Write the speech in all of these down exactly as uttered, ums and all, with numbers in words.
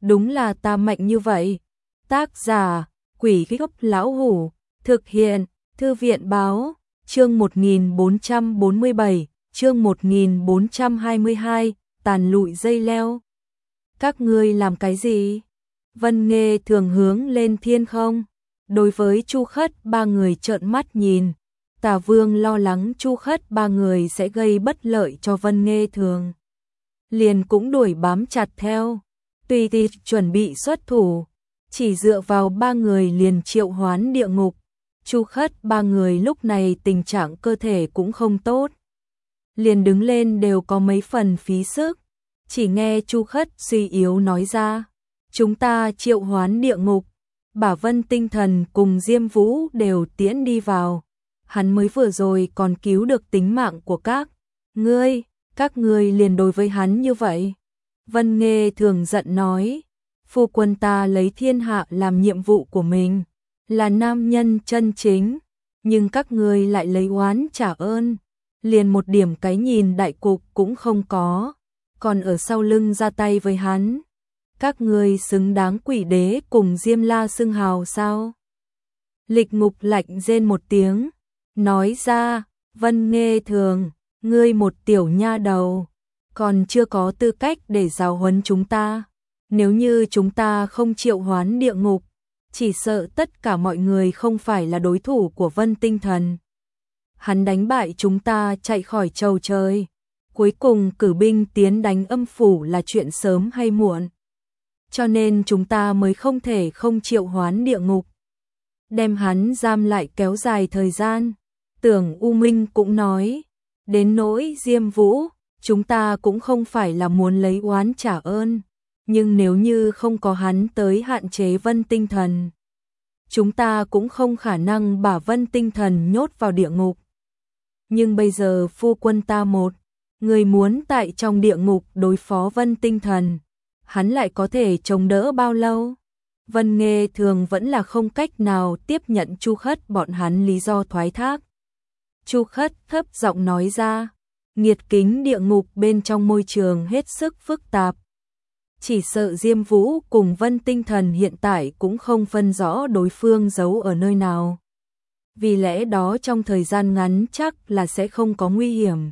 đúng là ta mạnh như vậy. Tác giả, Quỷ Gốc Lão Hủ, thực hiện, Thư viện Báo, chương một nghìn bốn trăm bốn mươi bảy, chương một nghìn bốn trăm hai mươi hai, tàn lụi dây leo. Các ngươi làm cái gì? Vân Nghê Thường hướng lên thiên không. Đối với Chu Khất ba người trợn mắt nhìn, Tà Vương lo lắng Chu Khất ba người sẽ gây bất lợi cho Vân Nghê Thường, liền cũng đuổi bám chặt theo, tùy tì chuẩn bị xuất thủ, chỉ dựa vào ba người liền triệu hoán địa ngục. Chu Khất ba người lúc này tình trạng cơ thể cũng không tốt, liền đứng lên đều có mấy phần phí sức. Chỉ nghe Chu Khất suy yếu nói ra, chúng ta triệu hoán địa ngục, Bả Vân tinh thần cùng Diêm Vũ đều tiễn đi vào, hắn mới vừa rồi còn cứu được tính mạng của các ngươi, các ngươi liền đối với hắn như vậy. Vân Nghê Thường giận nói, phu quân ta lấy thiên hạ làm nhiệm vụ của mình, là nam nhân chân chính, nhưng các ngươi lại lấy oán trả ơn, liền một điểm cái nhìn đại cục cũng không có, còn ở sau lưng ra tay với hắn. Các ngươi xứng đáng quỷ đế cùng Diêm La xưng hào sao? Lịch Ngục lạnh rên một tiếng, nói ra, Vân Nghê Thường, ngươi một tiểu nha đầu, còn chưa có tư cách để giáo huấn chúng ta. Nếu như chúng ta không triệu hoán địa ngục, chỉ sợ tất cả mọi người không phải là đối thủ của Vân Tinh Thần. Hắn đánh bại chúng ta chạy khỏi châu trời, cuối cùng cử binh tiến đánh âm phủ là chuyện sớm hay muộn. Cho nên chúng ta mới không thể không triệu hoán địa ngục, đem hắn giam lại kéo dài thời gian. Tưởng U Minh cũng nói, đến nỗi Diêm Vũ, chúng ta cũng không phải là muốn lấy oán trả ơn, nhưng nếu như không có hắn tới hạn chế Vân Tinh Thần, chúng ta cũng không khả năng bả Vân Tinh Thần nhốt vào địa ngục. Nhưng bây giờ phu quân ta một người muốn tại trong địa ngục đối phó Vân Tinh Thần, hắn lại có thể chống đỡ bao lâu? Vân Nghê Thường vẫn là không cách nào tiếp nhận Chu Khất bọn hắn lý do thoái thác. Chu Khất thấp giọng nói ra, nghiệt kính địa ngục bên trong môi trường hết sức phức tạp. Chỉ sợ Diêm Vũ cùng Vân Tinh Thần hiện tại cũng không phân rõ đối phương giấu ở nơi nào. Vì lẽ đó trong thời gian ngắn chắc là sẽ không có nguy hiểm.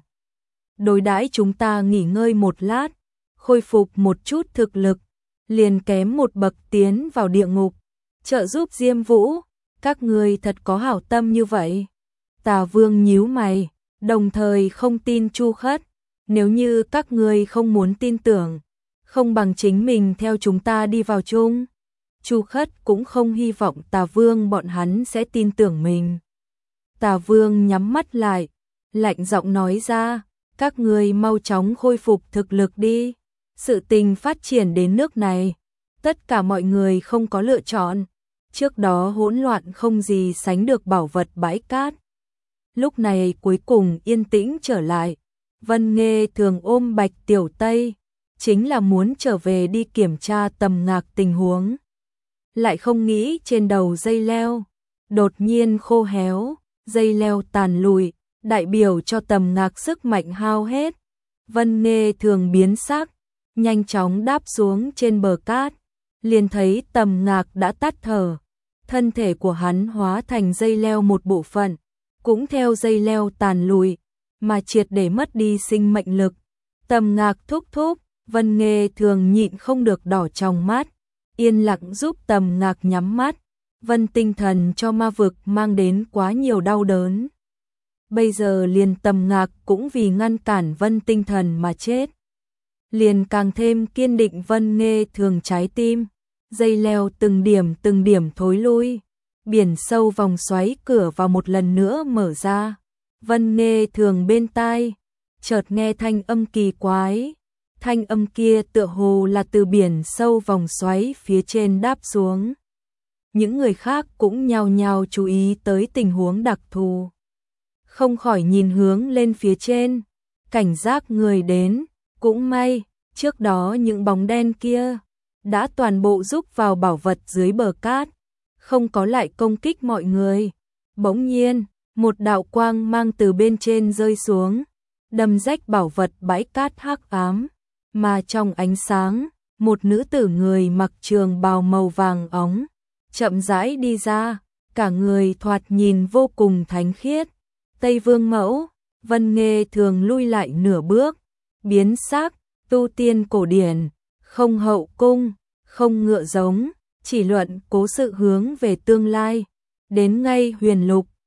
Đối đãi chúng ta nghỉ ngơi một lát, khôi phục một chút thực lực, liền kém một bậc tiến vào địa ngục, trợ giúp Diêm Vũ. Các ngươi thật có hảo tâm như vậy. Tà Vương nhíu mày, đồng thời không tin Chu Khất. Nếu như các ngươi không muốn tin tưởng, không bằng chính mình theo chúng ta đi vào chung. Chu Khất cũng không hy vọng Tà Vương bọn hắn sẽ tin tưởng mình. Tà Vương nhắm mắt lại, lạnh giọng nói ra, các ngươi mau chóng khôi phục thực lực đi. Sự tình phát triển đến nước này, tất cả mọi người không có lựa chọn. Trước đó hỗn loạn không gì sánh được bảo vật bãi cát. Lúc này cuối cùng yên tĩnh trở lại. Vân Nghê Thường ôm Bạch Tiểu Tây, chính là muốn trở về đi kiểm tra Tầm Ngạc tình huống. Lại không nghĩ trên đầu dây leo đột nhiên khô héo, dây leo tàn lụi, đại biểu cho Tầm Ngạc sức mạnh hao hết. Vân Nghê Thường biến sắc, nhanh chóng đáp xuống trên bờ cát, liền thấy Tầm Ngạc đã tắt thở, thân thể của hắn hóa thành dây leo một bộ phận, cũng theo dây leo tàn lụi mà triệt để mất đi sinh mệnh lực. Tầm Ngạc thúc thúc, Vân Nghê Thường nhịn không được đỏ trong mắt, yên lặng giúp Tầm Ngạc nhắm mắt. Vân Tinh Thần cho ma vực mang đến quá nhiều đau đớn, bây giờ liền Tầm Ngạc cũng vì ngăn cản Vân Tinh Thần mà chết, liền càng thêm kiên định. Vân Nghê Thường trái tim, dây leo từng điểm từng điểm thối lui, biển sâu vòng xoáy cửa vào một lần nữa mở ra. Vân Nghê Thường bên tai chợt nghe thanh âm kỳ quái, thanh âm kia tựa hồ là từ biển sâu vòng xoáy phía trên đáp xuống. Những người khác cũng nhao nhao chú ý tới tình huống đặc thù, không khỏi nhìn hướng lên phía trên, cảnh giác người đến. Cũng may, trước đó những bóng đen kia đã toàn bộ rúc vào bảo vật dưới bờ cát, không có lại công kích mọi người. Bỗng nhiên, một đạo quang mang từ bên trên rơi xuống, đâm rách bảo vật bãi cát hắc ám, mà trong ánh sáng, một nữ tử người mặc trường bào màu vàng óng, chậm rãi đi ra, cả người thoạt nhìn vô cùng thánh khiết. Tây Vương mẫu, Vân Nghê thường lui lại nửa bước, biến sắc, tu tiên cổ điển, không hậu cung, không ngựa giống, chỉ luận cố sự hướng về tương lai. Đến ngay huyền lục,